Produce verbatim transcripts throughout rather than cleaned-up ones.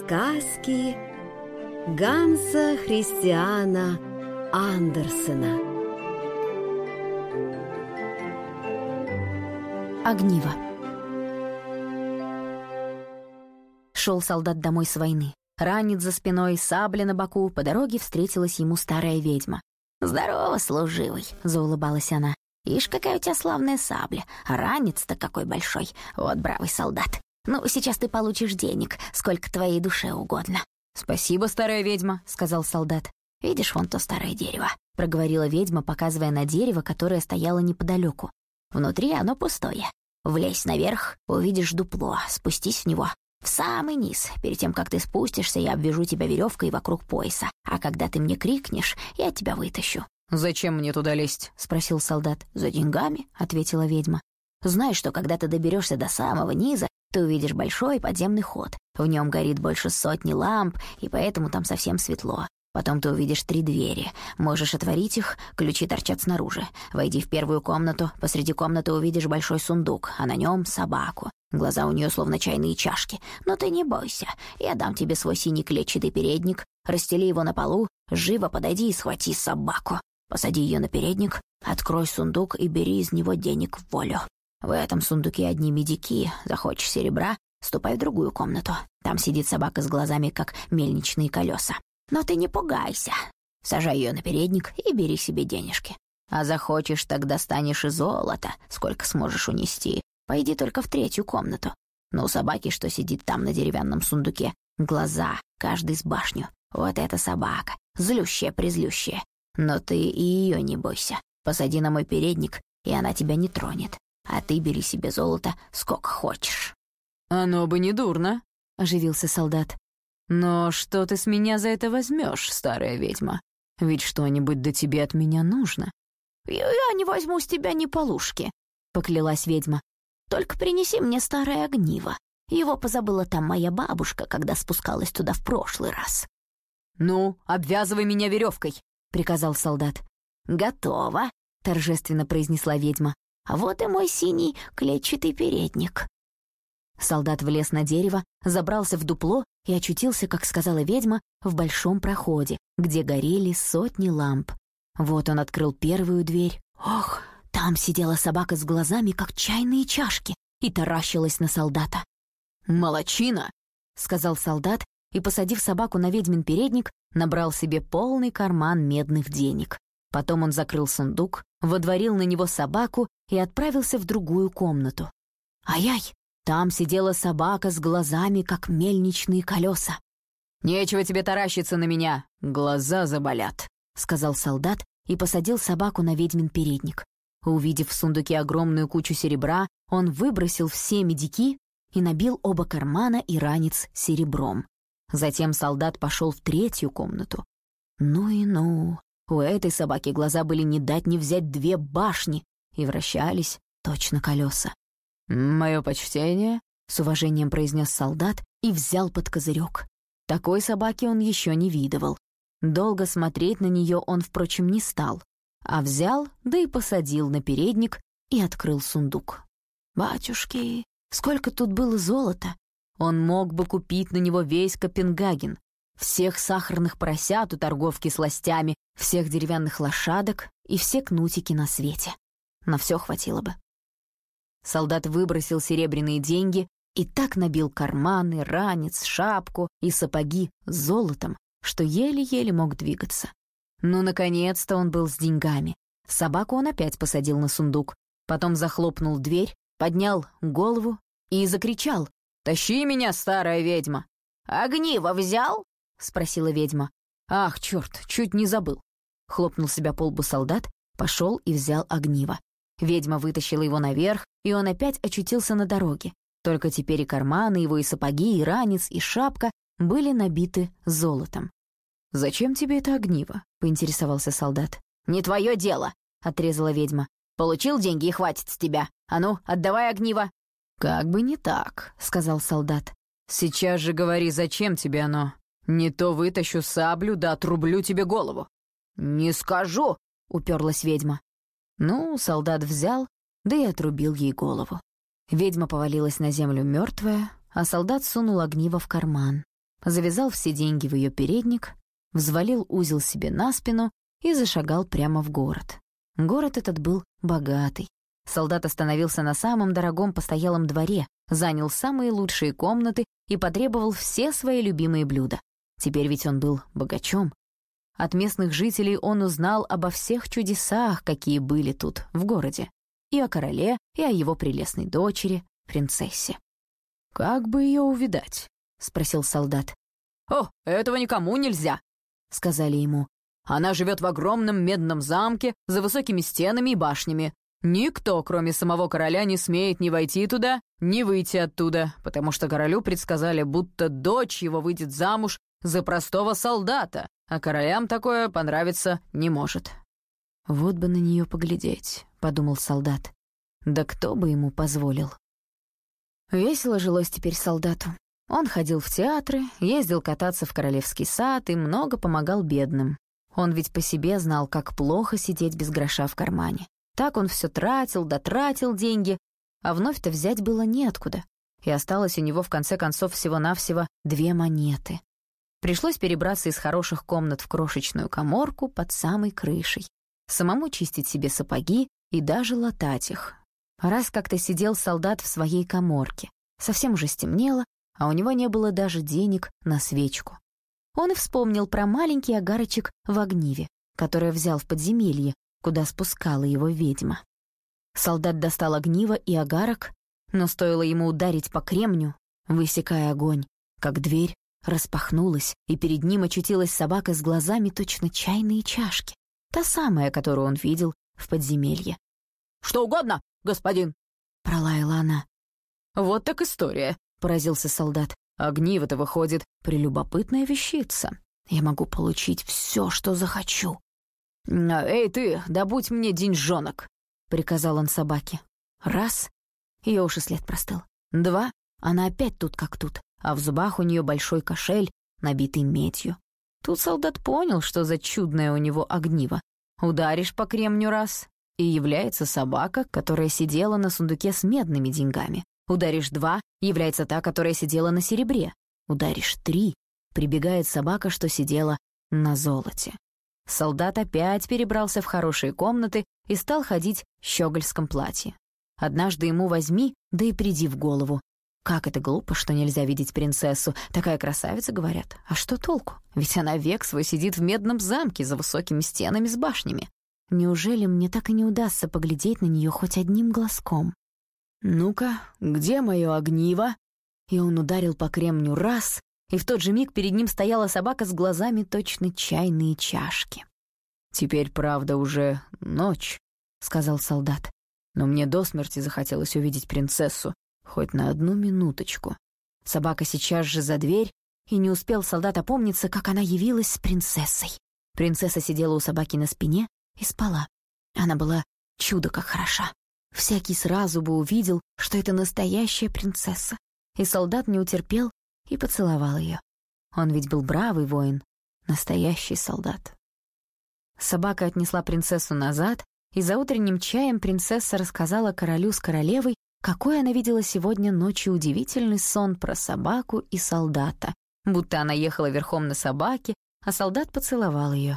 Сказки Ганса Христиана Андерсена. Огниво. Шел солдат домой с войны. Ранец за спиной, сабля на боку. По дороге встретилась ему старая ведьма. «Здорово, служивый!» — заулыбалась она. «Ишь, какая у тебя славная сабля, а ранец-то какой большой! Вот бравый солдат! Ну, сейчас ты получишь денег, сколько твоей душе угодно». «Спасибо, старая ведьма», — сказал солдат. «Видишь вон то старое дерево?» — проговорила ведьма, показывая на дерево, которое стояло неподалеку. «Внутри оно пустое. Влезь наверх, увидишь дупло, спустись в него. В самый низ. Перед тем, как ты спустишься, я обвяжу тебя веревкой вокруг пояса. А когда ты мне крикнешь, я тебя вытащу». «Зачем мне туда лезть?» — спросил солдат. «За деньгами», — ответила ведьма. «Знаешь, что когда ты доберешься до самого низа, ты увидишь большой подземный ход. В нем горит больше сотни ламп, и поэтому там совсем светло. Потом ты увидишь три двери. Можешь отворить их, ключи торчат снаружи. Войди в первую комнату. Посреди комнаты увидишь большой сундук, а на нем собаку. Глаза у нее словно чайные чашки. Но ты не бойся, я дам тебе свой синий клетчатый передник. Расстели его на полу, живо подойди и схвати собаку. Посади ее на передник, открой сундук и бери из него денег в волю. В этом сундуке одни медики. Захочешь серебра, ступай в другую комнату. Там сидит собака с глазами, как мельничные колеса. Но ты не пугайся. Сажай ее на передник и бери себе денежки. А захочешь, тогда станешь и золото, сколько сможешь унести. Пойди только в третью комнату. Но у собаки, что сидит там на деревянном сундуке, глаза, каждый с башню. Вот эта собака, злющая-призлющая. Но ты и ее не бойся. Посади на мой передник, и она тебя не тронет. А ты бери себе золото сколько хочешь». «Оно бы не дурно», — оживился солдат. «Но что ты с меня за это возьмешь, старая ведьма? Ведь что-нибудь да тебе от меня нужно». «Я не возьму с тебя ни полушки», — поклялась ведьма. «Только принеси мне старое огниво. Его позабыла там моя бабушка, когда спускалась туда в прошлый раз». «Ну, обвязывай меня веревкой», — приказал солдат. «Готово», — торжественно произнесла ведьма. «А вот и мой синий клетчатый передник». Солдат влез на дерево, забрался в дупло и очутился, как сказала ведьма, в большом проходе, где горели сотни ламп. Вот он открыл первую дверь. Ох, там сидела собака с глазами, как чайные чашки, и таращилась на солдата. «Молодчина!» — сказал солдат, и, посадив собаку на ведьмин передник, набрал себе полный карман медных денег. Потом он закрыл сундук, водворил на него собаку и отправился в другую комнату. Ай-ай! Там сидела собака с глазами, как мельничные колеса. «Нечего тебе таращиться на меня, глаза заболят», — сказал солдат и посадил собаку на ведьмин передник. Увидев в сундуке огромную кучу серебра, он выбросил все медики и набил оба кармана и ранец серебром. Затем солдат пошел в третью комнату. Ну и ну, у этой собаки глаза были не дать не взять две башни и вращались точно колеса. «Мое почтение», — с уважением произнес солдат и взял под козырек. Такой собаки он еще не видывал. Долго смотреть на нее он, впрочем, не стал, а взял, да и посадил на передник и открыл сундук. Батюшки, сколько тут было золота! Он мог бы купить на него весь Копенгаген, всех сахарных поросят у торговки сластями, всех деревянных лошадок и все кнутики на свете. На все хватило бы. Солдат выбросил серебряные деньги и так набил карманы, ранец, шапку и сапоги золотом, что еле-еле мог двигаться. Ну, наконец-то он был с деньгами. Собаку он опять посадил на сундук, потом захлопнул дверь, поднял голову и закричал: «Тащи меня, старая ведьма!» «Огниво взял?» — спросила ведьма. «Ах, черт, чуть не забыл!» Хлопнул себя по лбу солдат, пошел и взял огниво. Ведьма вытащила его наверх, и он опять очутился на дороге. Только теперь и карманы его, и сапоги, и ранец, и шапка были набиты золотом. «Зачем тебе это огниво?» — поинтересовался солдат. «Не твое дело!» — отрезала ведьма. «Получил деньги и хватит с тебя. А ну, отдавай огниво!» «Как бы не так», — сказал солдат. «Сейчас же говори, зачем тебе оно? Не то вытащу саблю да отрублю тебе голову». «Не скажу!» — уперлась ведьма. Ну, солдат взял, да и отрубил ей голову. Ведьма повалилась на землю мертвая, а солдат сунул огниво в карман. завязал все деньги в ее передник, взвалил узел себе на спину и зашагал прямо в город. Город этот был богатый. Солдат остановился на самом дорогом постоялом дворе, занял самые лучшие комнаты и потребовал все свои любимые блюда. Теперь ведь он был богачом. От местных жителей он узнал обо всех чудесах, какие были тут, в городе. И о короле, и о его прелестной дочери, принцессе. «Как бы ее увидать?» — спросил солдат. «О, этого никому нельзя», — сказали ему. «Она живет в огромном медном замке за высокими стенами и башнями. Никто, кроме самого короля, не смеет ни войти туда, ни выйти оттуда, потому что королю предсказали, будто дочь его выйдет замуж за простого солдата, а королям такое понравиться не может». «Вот бы на нее поглядеть», — подумал солдат. «Да кто бы ему позволил?» Весело жилось теперь солдату. Он ходил в театры, ездил кататься в королевский сад и много помогал бедным. Он ведь по себе знал, как плохо сидеть без гроша в кармане. Так он все тратил, да тратил деньги, а вновь-то взять было неоткуда. И осталось у него в конце концов всего-навсего две монеты. Пришлось перебраться из хороших комнат в крошечную каморку под самой крышей. Самому чистить себе сапоги и даже латать их. Раз как-то сидел солдат в своей каморке. Совсем уже стемнело, а у него не было даже денег на свечку. Он и вспомнил про маленький огарочек в огниве, который взял в подземелье, куда спускала его ведьма. Солдат достал огниво и огарок, но стоило ему ударить по кремню, высекая огонь, как дверь распахнулась, и перед ним очутилась собака с глазами точно чайные чашки, та самая, которую он видел в подземелье. «Что угодно, господин!» — пролаяла она. «Вот так история», — поразился солдат. «Огниво-то, выходит, прелюбопытная вещица. Я могу получить все, что захочу». «Эй ты, добудь мне деньжонок», — приказал он собаке. Раз — ее уж и след простыл. Два — она опять тут как тут, а в зубах у нее большой кошель, набитый медью. Тут солдат понял, что за чудное у него огниво. Ударишь по кремню раз — и является собака, которая сидела на сундуке с медными деньгами. Ударишь два — является та, которая сидела на серебре. Ударишь три — прибегает собака, что сидела на золоте. Солдат опять перебрался в хорошие комнаты и стал ходить в щегольском платье. Однажды ему возьми, да и приди в голову. Как это глупо, что нельзя видеть принцессу. Такая красавица, говорят. А что толку? Ведь она век свой сидит в медном замке за высокими стенами с башнями. Неужели мне так и не удастся поглядеть на нее хоть одним глазком? «Ну-ка, где мое огниво?» И он ударил по кремню раз, и в тот же миг перед ним стояла собака с глазами точно чайные чашки. «Теперь, правда, уже ночь», — сказал солдат. «Но мне до смерти захотелось увидеть принцессу, хоть на одну минуточку». Собака сейчас же за дверь, и не успел солдат опомниться, как она явилась с принцессой. Принцесса сидела у собаки на спине и спала. Она была чудо как хороша. Всякий сразу бы увидел, что это настоящая принцесса. И солдат не утерпел и поцеловал ее. Он ведь был бравый воин, настоящий солдат. Собака отнесла принцессу назад, и за утренним чаем принцесса рассказала королю с королевой, какой она видела сегодня ночью удивительный сон про собаку и солдата, будто она ехала верхом на собаке, а солдат поцеловал ее.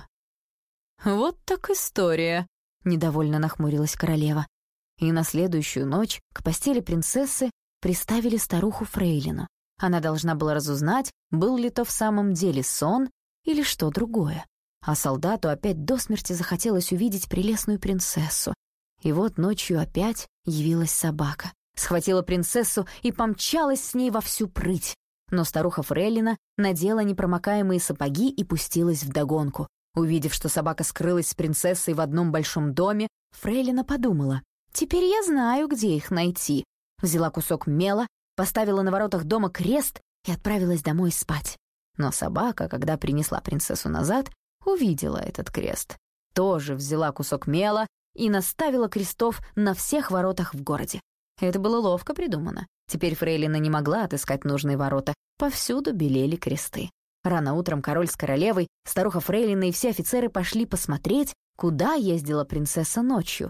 «Вот так история», — недовольно нахмурилась королева. И на следующую ночь к постели принцессы приставили старуху Фрейлину. Она должна была разузнать, был ли то в самом деле сон или что другое. А солдату опять до смерти захотелось увидеть прелестную принцессу. И вот ночью опять явилась собака. Схватила принцессу и помчалась с ней во всю прыть. Но старуха Фрейлина надела непромокаемые сапоги и пустилась вдогонку. Увидев, что собака скрылась с принцессой в одном большом доме, Фрейлина подумала: «Теперь я знаю, где их найти». Взяла кусок мела, поставила на воротах дома крест и отправилась домой спать. Но собака, когда принесла принцессу назад, увидела этот крест. Тоже взяла кусок мела и наставила крестов на всех воротах в городе. Это было ловко придумано. Теперь Фрейлина не могла отыскать нужные ворота. Повсюду белели кресты. Рано утром король с королевой, старуха Фрейлина и все офицеры пошли посмотреть, куда ездила принцесса ночью.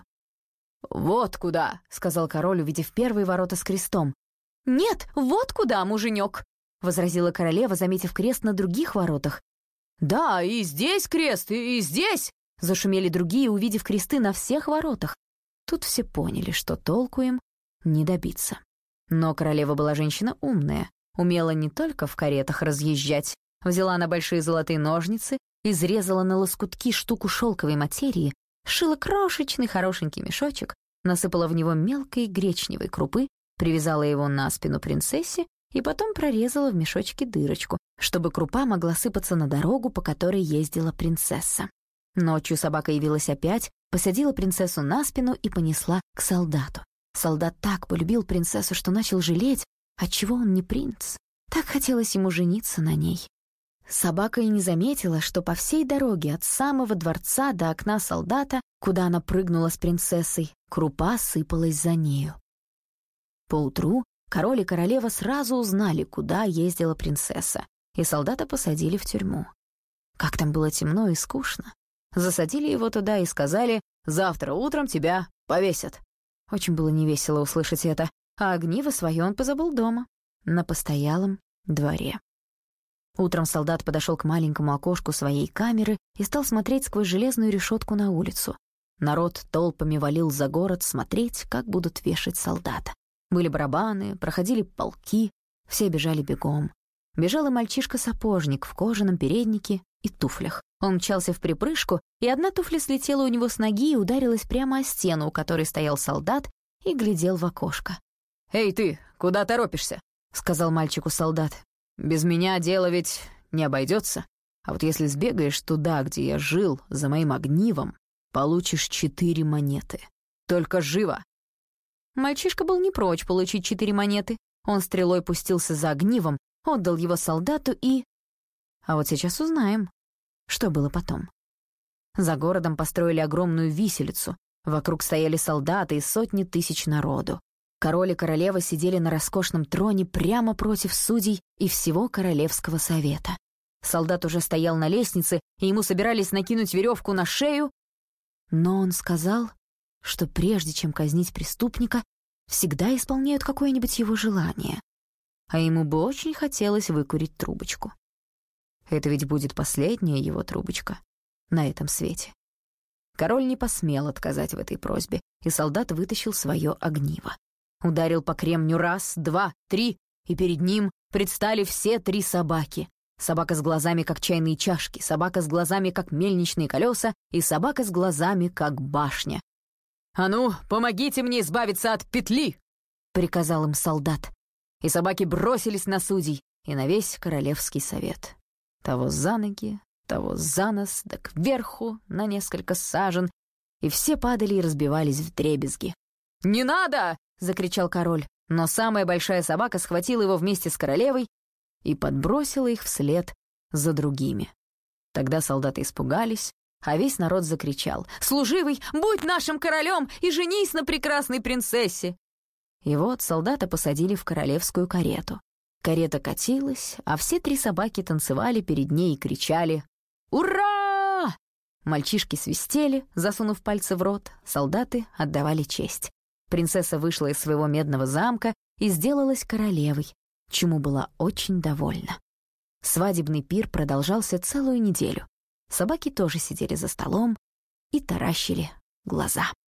«Вот куда», — сказал король, увидев первые ворота с крестом. «Нет, вот куда, муженек», — возразила королева, заметив крест на других воротах. «Да, и здесь крест, и, и здесь!» Зашумели другие, увидев кресты на всех воротах. Тут все поняли, что толку им не добиться. Но королева была женщина умная, умела не только в каретах разъезжать. Взяла она большие золотые ножницы, изрезала на лоскутки штуку шелковой материи, сшила крошечный хорошенький мешочек, насыпала в него мелкой гречневой крупы, привязала его на спину принцессе и потом прорезала в мешочке дырочку, чтобы крупа могла сыпаться на дорогу, по которой ездила принцесса. Ночью собака явилась опять, посадила принцессу на спину и понесла к солдату. Солдат так полюбил принцессу, что начал жалеть, отчего он не принц. Так хотелось ему жениться на ней. Собака и не заметила, что по всей дороге от самого дворца до окна солдата, куда она прыгнула с принцессой, крупа сыпалась за нею. Поутру король и королева сразу узнали, куда ездила принцесса, и солдата посадили в тюрьму. Как там было темно и скучно. Засадили его туда и сказали: «Завтра утром тебя повесят». Очень было невесело услышать это, а огниво свое он позабыл дома, на постоялом дворе. Утром солдат подошел к маленькому окошку своей камеры и стал смотреть сквозь железную решетку на улицу. Народ толпами валил за город смотреть, как будут вешать солдата. Были барабаны, проходили полки, все бежали бегом. Бежал и мальчишка-сапожник в кожаном переднике и туфлях. Он мчался вприпрыжку, и одна туфля слетела у него с ноги и ударилась прямо о стену, у которой стоял солдат и глядел в окошко. «Эй ты, куда торопишься?» — сказал мальчику солдат. «Без меня дело ведь не обойдется. А вот если сбегаешь туда, где я жил, за моим огнивом, получишь четыре монеты. Только живо!» Мальчишка был не прочь получить четыре монеты. Он стрелой пустился за огнивом, отдал его солдату и... А вот сейчас узнаем, что было потом. За городом построили огромную виселицу. Вокруг стояли солдаты и сотни тысяч народу. Король и королева сидели на роскошном троне прямо против судей и всего королевского совета. Солдат уже стоял на лестнице, и ему собирались накинуть веревку на шею. Но он сказал, что прежде чем казнить преступника, всегда исполняют какое-нибудь его желание. А ему бы очень хотелось выкурить трубочку. Это ведь будет последняя его трубочка на этом свете. Король не посмел отказать в этой просьбе, и солдат вытащил свое огниво. Ударил по кремню раз, два, три, и перед ним предстали все три собаки. Собака с глазами, как чайные чашки, собака с глазами, как мельничные колеса, и собака с глазами, как башня. «А ну, помогите мне избавиться от петли!» — приказал им солдат. И собаки бросились на судей и на весь королевский совет. Того за ноги, того за нос, да кверху на несколько сажен, и все падали и разбивались вдребезги. «Не надо!» — закричал король, но самая большая собака схватила его вместе с королевой и подбросила их вслед за другими. Тогда солдаты испугались, а весь народ закричал: «Служивый, будь нашим королем и женись на прекрасной принцессе!» И вот солдата посадили в королевскую карету. Карета катилась, а все три собаки танцевали перед ней и кричали: «Ура!» Мальчишки свистели, засунув пальцы в рот, солдаты отдавали честь. Принцесса вышла из своего медного замка и сделалась королевой, чему была очень довольна. Свадебный пир продолжался целую неделю. Собаки тоже сидели за столом и таращили глаза.